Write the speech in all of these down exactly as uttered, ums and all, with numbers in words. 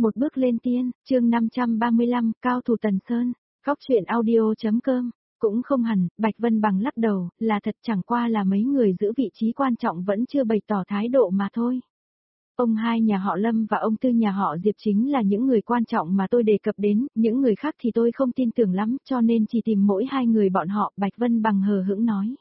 Một bước lên tiên, chương năm trăm ba mươi lăm, cao thủ Tần Sơn, góc truyện audio.com, cũng không hẳn, Bạch Vân Bằng lắc đầu, là thật chẳng qua là mấy người giữ vị trí quan trọng vẫn chưa bày tỏ thái độ mà thôi. Ông hai nhà họ Lâm và ông tư nhà họ Diệp chính là những người quan trọng mà tôi đề cập đến, những người khác thì tôi không tin tưởng lắm, cho nên chỉ tìm mỗi hai người bọn họ, Bạch Vân Bằng hờ hững nói.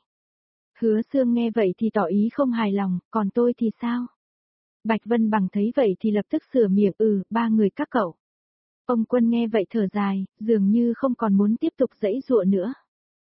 Hứa Xương nghe vậy thì tỏ ý không hài lòng, còn tôi thì sao? Bạch Vân Bằng thấy vậy thì lập tức sửa miệng, ừ, ba người các cậu. Ông Quân nghe vậy thở dài, dường như không còn muốn tiếp tục giãy giụa nữa.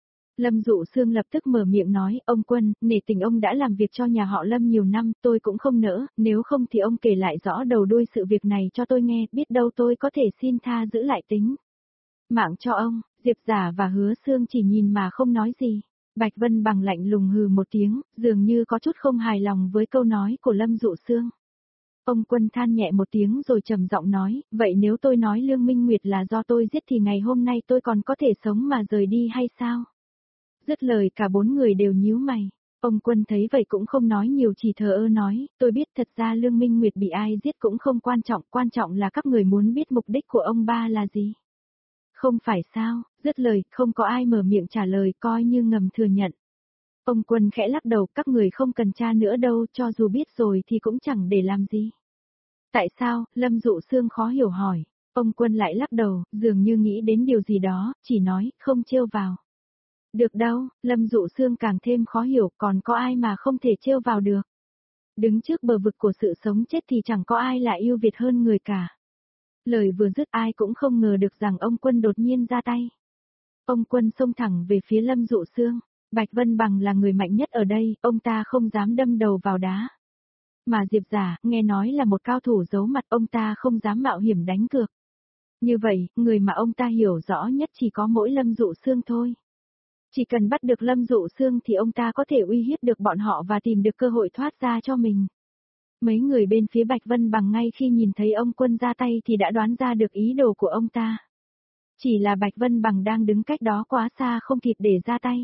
Lâm Dụ Sương lập tức mở miệng nói, ông Quân, nể tình ông đã làm việc cho nhà họ Lâm nhiều năm, tôi cũng không nỡ, nếu không thì ông kể lại rõ đầu đuôi sự việc này cho tôi nghe, biết đâu tôi có thể xin tha giữ lại tính mạng cho ông. Diệp Giả và Hứa Xương chỉ nhìn mà không nói gì. Bạch Vân Bằng lạnh lùng hừ một tiếng, dường như có chút không hài lòng với câu nói của Lâm Dụ Sương. Ông Quân than nhẹ một tiếng rồi trầm giọng nói, vậy nếu tôi nói Lương Minh Nguyệt là do tôi giết thì ngày hôm nay tôi còn có thể sống mà rời đi hay sao? Dứt lời cả bốn người đều nhíu mày. Ông Quân thấy vậy cũng không nói nhiều, chỉ thờ ơ nói, tôi biết thật ra Lương Minh Nguyệt bị ai giết cũng không quan trọng, quan trọng là các người muốn biết mục đích của ông ba là gì. Không phải sao? Dứt lời, không có ai mở miệng trả lời, coi như ngầm thừa nhận. Ông Quân khẽ lắc đầu, các người không cần tra nữa đâu, cho dù biết rồi thì cũng chẳng để làm gì. Tại sao? Lâm Dụ Sương khó hiểu hỏi. Ông Quân lại lắc đầu, dường như nghĩ đến điều gì đó, chỉ nói, không trêu vào. Được đâu, Lâm Dụ Sương càng thêm khó hiểu, còn có ai mà không thể trêu vào được. Đứng trước bờ vực của sự sống chết thì chẳng có ai là ưu việt hơn người cả. Lời vừa dứt ai cũng không ngờ được rằng ông Quân đột nhiên ra tay. Ông Quân xông thẳng về phía Lâm Dụ Sương. Bạch Vân Bằng là người mạnh nhất ở đây, ông ta không dám đâm đầu vào đá. Mà Diệp Giả, nghe nói là một cao thủ giấu mặt, ông ta không dám mạo hiểm đánh cược. Như vậy, người mà ông ta hiểu rõ nhất chỉ có mỗi Lâm Dụ Sương thôi. Chỉ cần bắt được Lâm Dụ Sương thì ông ta có thể uy hiếp được bọn họ và tìm được cơ hội thoát ra cho mình. Mấy người bên phía Bạch Vân Bằng ngay khi nhìn thấy ông Quân ra tay thì đã đoán ra được ý đồ của ông ta. Chỉ là Bạch Vân Bằng đang đứng cách đó quá xa không kịp để ra tay.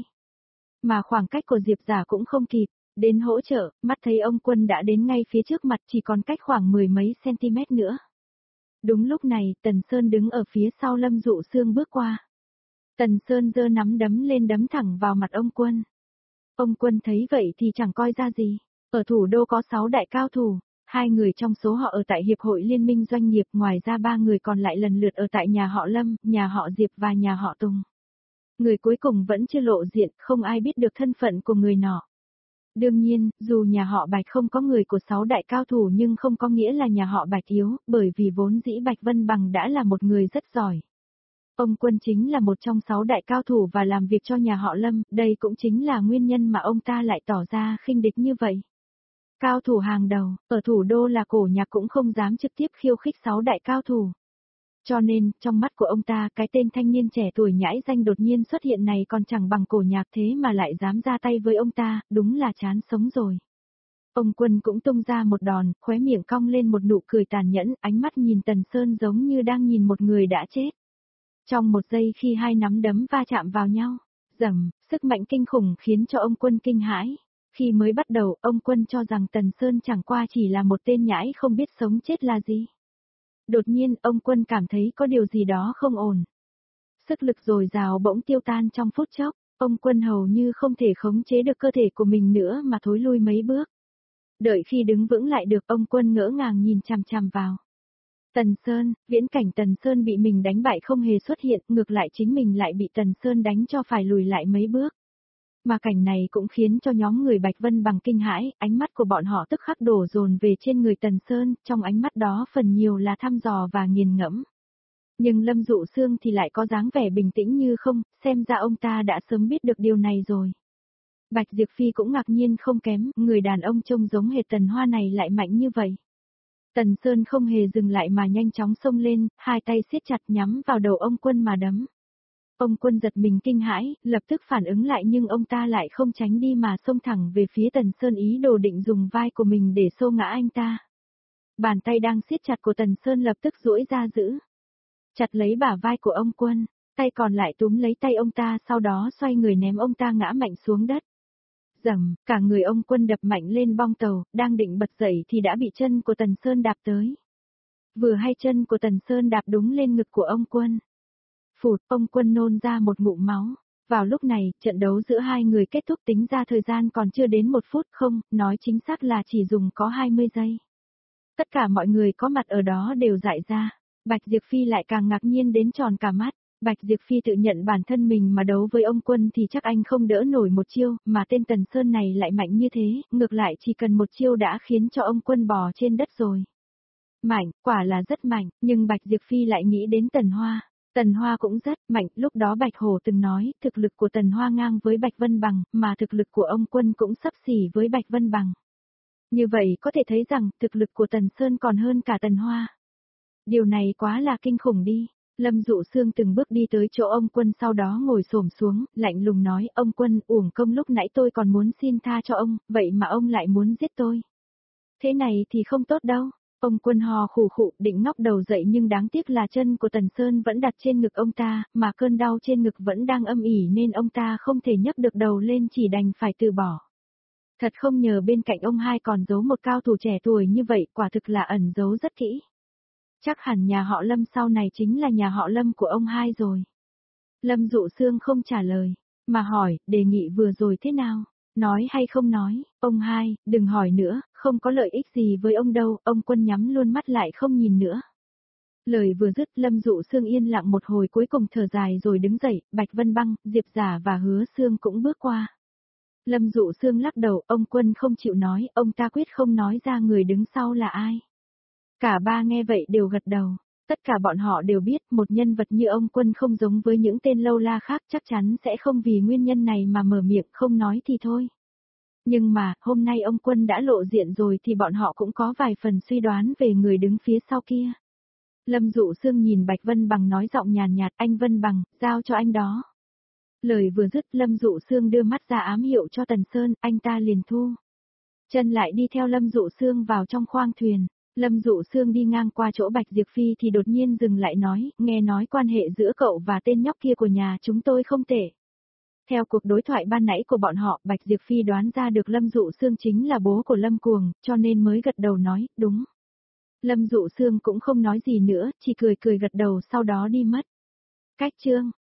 Mà khoảng cách của Diệp Giả cũng không kịp, đến hỗ trợ, mắt thấy ông Quân đã đến ngay phía trước mặt chỉ còn cách khoảng mười mấy cm nữa. Đúng lúc này, Tần Sơn đứng ở phía sau Lâm Dụ Sương bước qua. Tần Sơn giơ nắm đấm lên đấm thẳng vào mặt ông Quân. Ông Quân thấy vậy thì chẳng coi ra gì. Ở thủ đô có sáu đại cao thủ, hai người trong số họ ở tại Hiệp hội Liên minh Doanh nghiệp, ngoài ra ba người còn lại lần lượt ở tại nhà họ Lâm, nhà họ Diệp và nhà họ Tùng. Người cuối cùng vẫn chưa lộ diện, không ai biết được thân phận của người nọ. Đương nhiên, dù nhà họ Bạch không có người của sáu đại cao thủ nhưng không có nghĩa là nhà họ Bạch yếu, bởi vì vốn dĩ Bạch Vân Bằng đã là một người rất giỏi. Ông Quân chính là một trong sáu đại cao thủ và làm việc cho nhà họ Lâm, đây cũng chính là nguyên nhân mà ông ta lại tỏ ra khinh địch như vậy. Cao thủ hàng đầu, ở thủ đô là Cổ Nhạc cũng không dám trực tiếp khiêu khích sáu đại cao thủ. Cho nên, trong mắt của ông ta, cái tên thanh niên trẻ tuổi nhãi danh đột nhiên xuất hiện này còn chẳng bằng Cổ Nhạc, thế mà lại dám ra tay với ông ta, đúng là chán sống rồi. Ông Quân cũng tung ra một đòn, khóe miệng cong lên một nụ cười tàn nhẫn, ánh mắt nhìn Tần Sơn giống như đang nhìn một người đã chết. Trong một giây khi hai nắm đấm va chạm vào nhau, rầm, sức mạnh kinh khủng khiến cho ông Quân kinh hãi. Khi mới bắt đầu, ông Quân cho rằng Tần Sơn chẳng qua chỉ là một tên nhãi không biết sống chết là gì. Đột nhiên, ông Quân cảm thấy có điều gì đó không ổn. Sức lực dồi dào bỗng tiêu tan trong phút chốc, ông Quân hầu như không thể khống chế được cơ thể của mình nữa mà thối lui mấy bước. Đợi khi đứng vững lại được, ông Quân ngỡ ngàng nhìn chằm chằm vào Tần Sơn, viễn cảnh Tần Sơn bị mình đánh bại không hề xuất hiện, ngược lại chính mình lại bị Tần Sơn đánh cho phải lùi lại mấy bước. Mà cảnh này cũng khiến cho nhóm người Bạch Vân Bằng kinh hãi, ánh mắt của bọn họ tức khắc đổ dồn về trên người Tần Sơn, trong ánh mắt đó phần nhiều là thăm dò và nghiền ngẫm. Nhưng Lâm Dụ Sương thì lại có dáng vẻ bình tĩnh như không, xem ra ông ta đã sớm biết được điều này rồi. Bạch Diệp Phi cũng ngạc nhiên không kém, người đàn ông trông giống hệt Tần Hoa này lại mạnh như vậy. Tần Sơn không hề dừng lại mà nhanh chóng xông lên, hai tay siết chặt nhắm vào đầu ông Quân mà đấm. Ông Quân giật mình kinh hãi, lập tức phản ứng lại nhưng ông ta lại không tránh đi mà xông thẳng về phía Tần Sơn, ý đồ định dùng vai của mình để xô ngã anh ta. Bàn tay đang siết chặt của Tần Sơn lập tức duỗi ra giữ chặt lấy bả vai của ông Quân, tay còn lại túm lấy tay ông ta, sau đó xoay người ném ông ta ngã mạnh xuống đất. Rầm, cả người ông Quân đập mạnh lên bong tàu, đang định bật dậy thì đã bị chân của Tần Sơn đạp tới. Vừa hay chân của Tần Sơn đạp đúng lên ngực của ông Quân. Phụt, ông Quân nôn ra một ngụm máu. Vào lúc này, trận đấu giữa hai người kết thúc tính ra thời gian còn chưa đến một phút không, nói chính xác là chỉ dùng có hai mươi giây. Tất cả mọi người có mặt ở đó đều dại ra. Bạch Diệp Phi lại càng ngạc nhiên đến tròn cả mắt. Bạch Diệp Phi tự nhận bản thân mình mà đấu với ông Quân thì chắc anh không đỡ nổi một chiêu, mà tên Tần Sơn này lại mạnh như thế, ngược lại chỉ cần một chiêu đã khiến cho ông Quân bò trên đất rồi. Mạnh, quả là rất mạnh, nhưng Bạch Diệp Phi lại nghĩ đến Tần Hoa. Tần Hoa cũng rất mạnh, lúc đó Bạch Hổ từng nói, thực lực của Tần Hoa ngang với Bạch Vân Bằng, mà thực lực của ông Quân cũng sấp xỉ với Bạch Vân Bằng. Như vậy có thể thấy rằng, thực lực của Tần Sơn còn hơn cả Tần Hoa. Điều này quá là kinh khủng đi. Lâm Dụ Sương từng bước đi tới chỗ ông Quân sau đó ngồi xổm xuống, lạnh lùng nói, ông Quân, uổng công lúc nãy tôi còn muốn xin tha cho ông, vậy mà ông lại muốn giết tôi. Thế này thì không tốt đâu. Ông Quân hò khủ khụ định ngóc đầu dậy nhưng đáng tiếc là chân của Tần Sơn vẫn đặt trên ngực ông ta, mà cơn đau trên ngực vẫn đang âm ỉ nên ông ta không thể nhấc được đầu lên chỉ đành phải từ bỏ. Thật không ngờ bên cạnh ông hai còn giấu một cao thủ trẻ tuổi như vậy, quả thực là ẩn giấu rất kỹ. Chắc hẳn nhà họ Lâm sau này chính là nhà họ Lâm của ông hai rồi. Lâm Dụ Sương không trả lời, mà hỏi, đề nghị vừa rồi thế nào? Nói hay không nói, ông hai, đừng hỏi nữa, không có lợi ích gì với ông đâu, ông Quân nhắm luôn mắt lại không nhìn nữa. Lời vừa dứt, Lâm Dụ Sương yên lặng một hồi cuối cùng thở dài rồi đứng dậy, Bạch Vân Băng, Diệp Giả và Hứa Sương cũng bước qua. Lâm Dụ Sương lắc đầu, ông Quân không chịu nói, ông ta quyết không nói ra người đứng sau là ai. Cả ba nghe vậy đều gật đầu. Tất cả bọn họ đều biết một nhân vật như ông Quân không giống với những tên lâu la khác, chắc chắn sẽ không vì nguyên nhân này mà mở miệng không nói thì thôi. Nhưng mà, hôm nay ông Quân đã lộ diện rồi thì bọn họ cũng có vài phần suy đoán về người đứng phía sau kia. Lâm Dụ Sương nhìn Bạch Vân Bằng nói giọng nhàn nhạt, anh Vân Bằng, giao cho anh đó. Lời vừa dứt, Lâm Dụ Sương đưa mắt ra ám hiệu cho Tần Sơn, anh ta liền thu chân lại đi theo Lâm Dụ Sương vào trong khoang thuyền. Lâm Dụ Sương đi ngang qua chỗ Bạch Diệp Phi thì đột nhiên dừng lại nói, nghe nói quan hệ giữa cậu và tên nhóc kia của nhà chúng tôi không tệ. Theo cuộc đối thoại ban nãy của bọn họ, Bạch Diệp Phi đoán ra được Lâm Dụ Sương chính là bố của Lâm Cuồng, cho nên mới gật đầu nói, đúng. Lâm Dụ Sương cũng không nói gì nữa, chỉ cười cười gật đầu sau đó đi mất. Cách chương